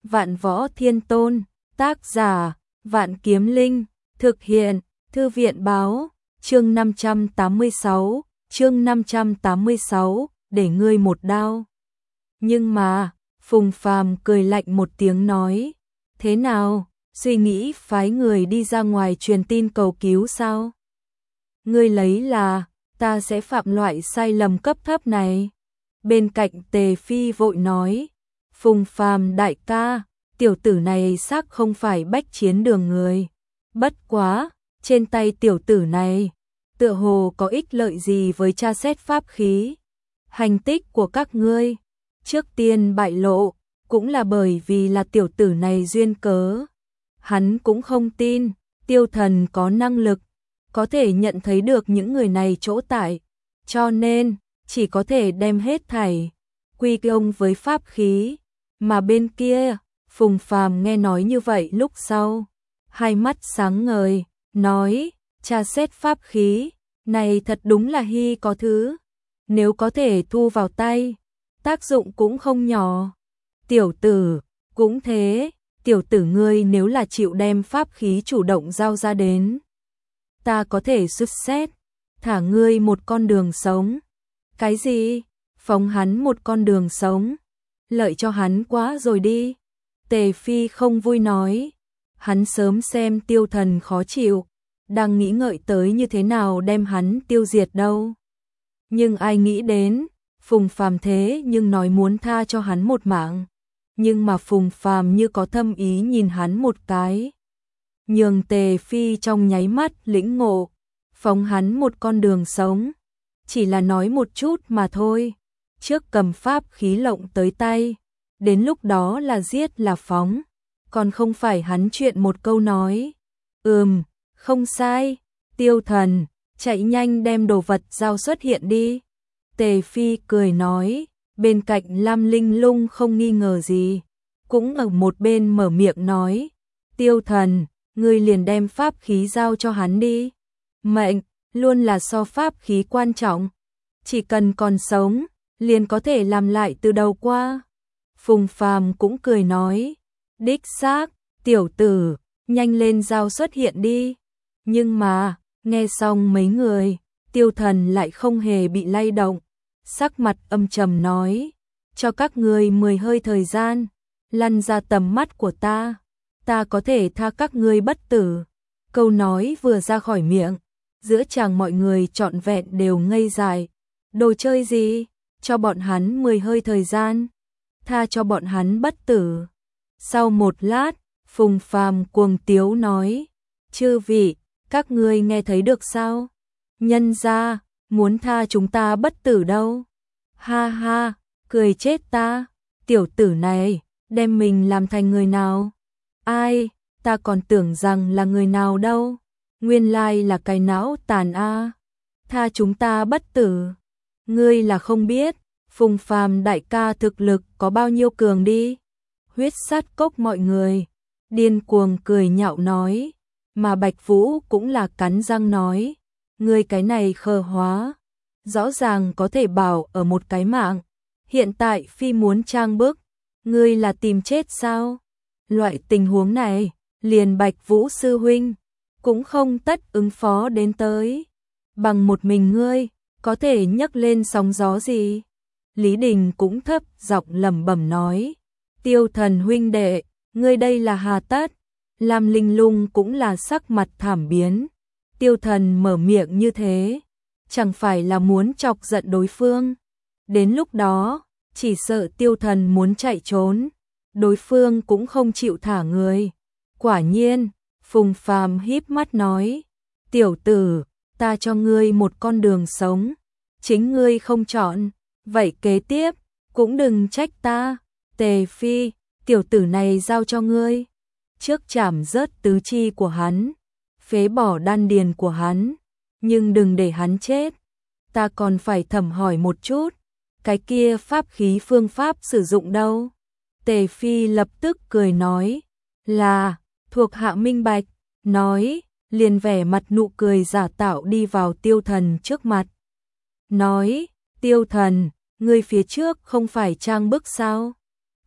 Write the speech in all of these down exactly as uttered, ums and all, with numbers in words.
Vạn Võ Thiên Tôn, tác giả, Vạn Kiếm Linh, thực hiện, Thư viện báo, chương năm trăm tám mươi sáu, chương năm trăm tám mươi sáu, để ngươi một đao. Nhưng mà, Phùng Phàm cười lạnh một tiếng nói, thế nào, suy nghĩ phái người đi ra ngoài truyền tin cầu cứu sao? Ngươi lấy là, ta sẽ phạm loại sai lầm cấp thấp này. Bên cạnh Tề Phi vội nói, Phùng Phàm đại ca, tiểu tử này xác không phải bách chiến đường người. Bất quá, trên tay tiểu tử này, tựa hồ có ích lợi gì với tra xét pháp khí. Hành tích của các ngươi, trước tiên bại lộ, cũng là bởi vì là tiểu tử này duyên cớ. Hắn cũng không tin, Tiêu Thần có năng lực, có thể nhận thấy được những người này chỗ tại, cho nên, chỉ có thể đem hết thảy, quy công với pháp khí. Mà bên kia, Phùng Phàm nghe nói như vậy lúc sau, hai mắt sáng ngời, nói, tra xét pháp khí, này thật đúng là hi có thứ, nếu có thể thu vào tay, tác dụng cũng không nhỏ. Tiểu tử, cũng thế, tiểu tử ngươi nếu là chịu đem pháp khí chủ động giao ra đến, ta có thể xuất xét, thả ngươi một con đường sống. Cái gì? Phóng hắn một con đường sống? Lợi cho hắn quá rồi đi. Tề Phi không vui nói, hắn sớm xem Tiêu Thần khó chịu, đang nghĩ ngợi tới như thế nào đem hắn tiêu diệt đâu. Nhưng ai nghĩ đến, Phùng Phàm thế nhưng nói muốn tha cho hắn một mạng. Nhưng mà Phùng Phàm như có thâm ý nhìn hắn một cái. Nhường Tề Phi trong nháy mắt lĩnh ngộ, phóng hắn một con đường sống. Chỉ là nói một chút mà thôi, trước cầm pháp khí lộng tới tay, đến lúc đó là giết là phóng, còn không phải hắn chuyện một câu nói. Ừm, không sai, Tiêu Thần, chạy nhanh đem đồ vật giao xuất hiện đi. Tề Phi cười nói, bên cạnh Lam Linh Lung không nghi ngờ gì, cũng ở một bên mở miệng nói, Tiêu Thần, ngươi liền đem pháp khí giao cho hắn đi. Mệnh, luôn là so pháp khí quan trọng, chỉ cần còn sống, liền có thể làm lại từ đầu qua. Phùng Phàm cũng cười nói, đích xác, tiểu tử, nhanh lên giao xuất hiện đi. Nhưng mà, nghe xong mấy người, Tiêu Thần lại không hề bị lay động, sắc mặt âm trầm nói, cho các ngươi mười hơi thời gian, lăn ra tầm mắt của ta, ta có thể tha các ngươi bất tử. Câu nói vừa ra khỏi miệng, giữa chàng mọi người trọn vẹn đều ngây dại. Đồ chơi gì? Cho bọn hắn mười hơi thời gian, tha cho bọn hắn bất tử. Sau một lát, Phùng Phàm cuồng tiếu nói, chư vị, các ngươi nghe thấy được sao? Nhân ra, muốn tha chúng ta bất tử đâu. Ha ha, cười chết ta, tiểu tử này, đem mình làm thành người nào? Ai, ta còn tưởng rằng là người nào đâu, nguyên lai là cái não tàn a. Tha chúng ta bất tử. Ngươi là không biết, Phùng Phàm đại ca thực lực có bao nhiêu cường đi. Huyết sát cốc mọi người, điên cuồng cười nhạo nói, mà Bạch Vũ cũng là cắn răng nói, ngươi cái này khờ hóa, rõ ràng có thể bảo ở một cái mạng, hiện tại phi muốn trang bức, ngươi là tìm chết sao? Loại tình huống này, liền Bạch Vũ sư huynh cũng không tất ứng phó đến tới, bằng một mình ngươi có thể nhấc lên sóng gió gì? Lý Đình cũng thấp giọng lẩm bẩm nói, Tiêu Thần huynh đệ, ngươi đây là hà tất? Lam Linh Lung cũng là sắc mặt thảm biến, Tiêu Thần mở miệng như thế, chẳng phải là muốn chọc giận đối phương. Đến lúc đó, chỉ sợ Tiêu Thần muốn chạy trốn, đối phương cũng không chịu thả người. Quả nhiên, Phùng Phàm híp mắt nói, tiểu tử, ta cho ngươi một con đường sống, chính ngươi không chọn, vậy kế tiếp, cũng đừng trách ta. Tề Phi, tiểu tử này giao cho ngươi, trước chảm rớt tứ chi của hắn, phế bỏ đan điền của hắn, nhưng đừng để hắn chết. Ta còn phải thẩm hỏi một chút, cái kia pháp khí phương pháp sử dụng đâu? Tề Phi lập tức cười nói, là, thuộc hạ minh bạch, nói, liền vẻ mặt nụ cười giả tạo đi vào Tiêu Thần trước mặt. Nói, Tiêu Thần, ngươi phía trước không phải trang bức sao?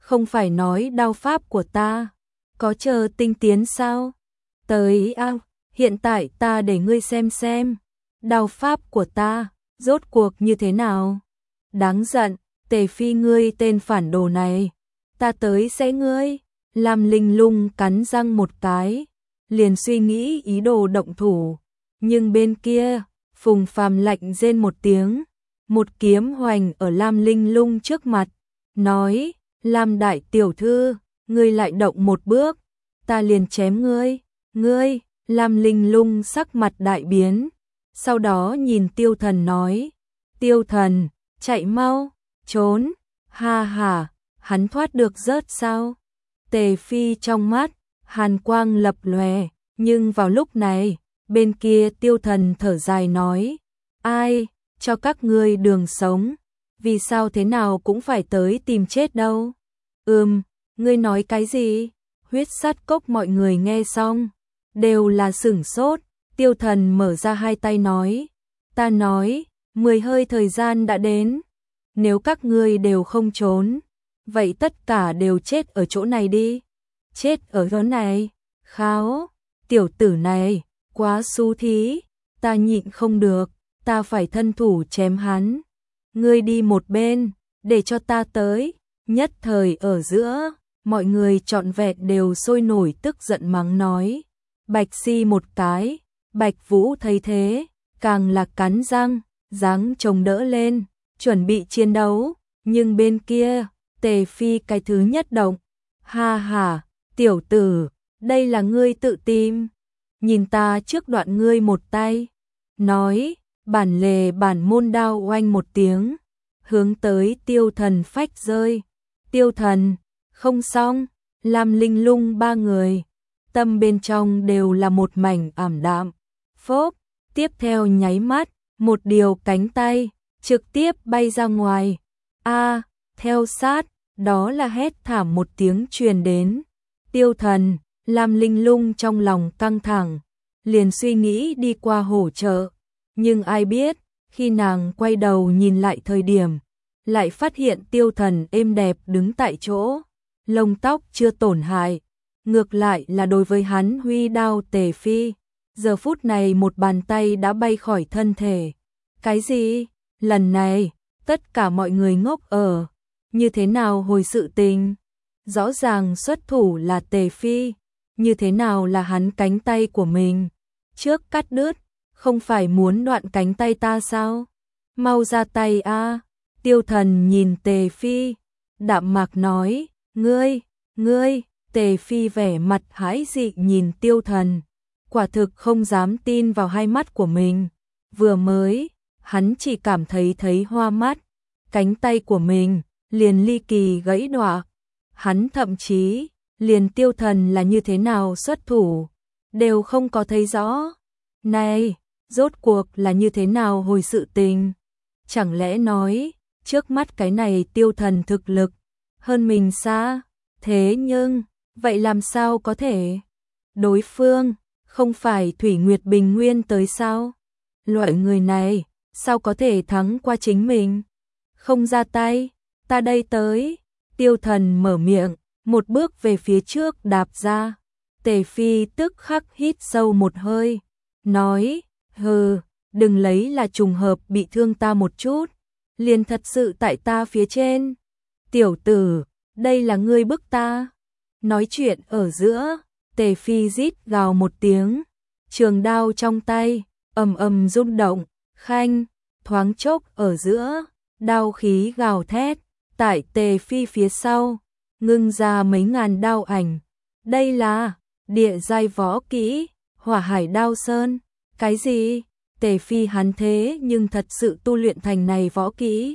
không phải nói đao pháp của ta có chờ tinh tiến sao? Tới ao, hiện tại ta để ngươi xem xem, đao pháp của ta rốt cuộc như thế nào? Đáng giận, Tề Phi ngươi tên phản đồ này, ta tới sẽ ngươi. Lam Linh Lung cắn răng một cái, liền suy nghĩ ý đồ động thủ, nhưng bên kia, Phùng Phàm lạnh rên một tiếng, một kiếm hoành ở Lam Linh Lung trước mặt, nói: "Lam đại tiểu thư, ngươi lại động một bước, ta liền chém ngươi." "Ngươi?" Lam Linh Lung sắc mặt đại biến, sau đó nhìn Tiêu Thần nói: "Tiêu Thần, chạy mau, trốn." Ha ha, hắn thoát được rớt sao? Tề Phi trong mắt hàn quang lập lòe, nhưng vào lúc này, bên kia Tiêu Thần thở dài nói: "Ai cho các ngươi đường sống, vì sao thế nào cũng phải tới tìm chết đâu?" "Ừm, ngươi nói cái gì?" Huyết Sát Cốc mọi người nghe xong đều là sửng sốt. Tiêu Thần mở ra hai tay nói: "Ta nói, mười hơi thời gian đã đến, nếu các ngươi đều không trốn, vậy tất cả đều chết ở chỗ này đi." "Chết ở chỗ này?" "Kháo, tiểu tử này quá xú thí, ta nhịn không được, ta phải thân thủ chém hắn. Ngươi đi một bên, để cho ta tới." Nhất thời ở giữa, mọi người trọn vẹn đều sôi nổi tức giận mắng nói. Bạch Si một cái, Bạch Vũ thấy thế, càng là cắn răng, giáng chống đỡ lên, chuẩn bị chiến đấu, nhưng bên kia, Tề Phi cái thứ nhất động. "Ha ha, tiểu tử, đây là ngươi tự tìm, nhìn ta trước đoạn ngươi một tay." Nói, bản lề bản môn đao oanh một tiếng, hướng tới Tiêu Thần phách rơi. Tiêu Thần, không xong, Lam Linh Lung ba người, tâm bên trong đều là một mảnh ảm đạm. Phốp, tiếp theo nháy mắt, một điều cánh tay trực tiếp bay ra ngoài. A, theo sát, đó là hét thảm một tiếng truyền đến. Tiêu Thần, Lam Linh Lung trong lòng căng thẳng, liền suy nghĩ đi qua hỗ trợ, nhưng ai biết, khi nàng quay đầu nhìn lại thời điểm, lại phát hiện Tiêu Thần êm đẹp đứng tại chỗ, lông tóc chưa tổn hại, ngược lại là đối với hắn huy đao. Tề Phi, giờ phút này một bàn tay đã bay khỏi thân thể. Cái gì? Lần này, tất cả mọi người ngốc ở, như thế nào hồi sự tình? Rõ ràng xuất thủ là Tề Phi, như thế nào là hắn cánh tay của mình? Trước cắt đứt, không phải muốn đoạn cánh tay ta sao? Mau ra tay a! Tiêu Thần nhìn Tề Phi, đạm mạc nói: "Ngươi, ngươi." Tề Phi vẻ mặt hãi dị nhìn Tiêu Thần, quả thực không dám tin vào hai mắt của mình. Vừa mới, hắn chỉ cảm thấy thấy hoa mắt, cánh tay của mình liền ly kỳ gãy đọa. Hắn thậm chí liền Tiêu Thần là như thế nào xuất thủ đều không có thấy rõ. Này, rốt cuộc là như thế nào hồi sự tình? Chẳng lẽ nói, trước mắt cái này Tiêu Thần thực lực hơn mình xa? Thế nhưng, vậy làm sao có thể? Đối phương không phải Thủy Nguyệt Bình Nguyên tới sao? Loại người này sao có thể thắng qua chính mình? Không ra tay, ta đây tới. Tiêu Thần mở miệng, một bước về phía trước đạp ra. Tề Phi tức khắc hít sâu một hơi, nói: "Hừ, đừng lấy là trùng hợp bị thương ta một chút, liền thật sự tại ta phía trên. Tiểu tử, đây là ngươi bức ta." Nói chuyện ở giữa, Tề Phi rít gào một tiếng, trường đao trong tay ầm ầm rung động, khanh, thoáng chốc ở giữa, đao khí gào thét, tại Tề Phi phía sau ngưng ra mấy ngàn đao ảnh. Đây là địa giai võ kỹ, Hỏa Hải Đao Sơn. Cái gì? Tề Phi hắn thế nhưng thật sự tu luyện thành này võ kỹ?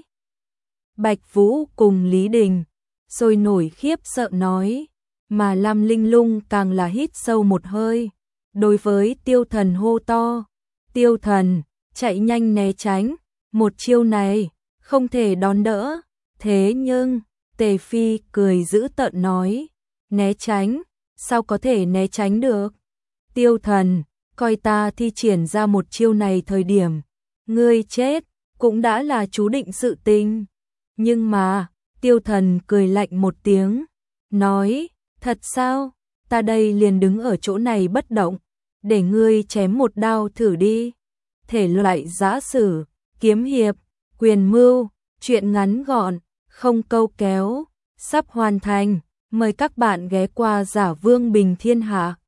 Bạch Vũ cùng Lý Đình sôi nổi khiếp sợ nói, mà Lam Linh Lung càng là hít sâu một hơi, đối với Tiêu Thần hô to: "Tiêu Thần, chạy nhanh né tránh, một chiêu này không thể đón đỡ." Thế nhưng, Tề Phi cười dữ tợn nói: "Né tránh? Sao có thể né tránh được? Tiêu Thần, coi ta thi triển ra một chiêu này thời điểm, ngươi chết cũng đã là chú định sự tình." Nhưng mà, Tiêu Thần cười lạnh một tiếng, nói, thật sao, ta đây liền đứng ở chỗ này bất động, để ngươi chém một đao thử đi. Thể loại giã sử, kiếm hiệp, quyền mưu, truyện ngắn gọn, không câu kéo, sắp hoàn thành, mời các bạn ghé qua Giả Vương Bình Thiên Hạ.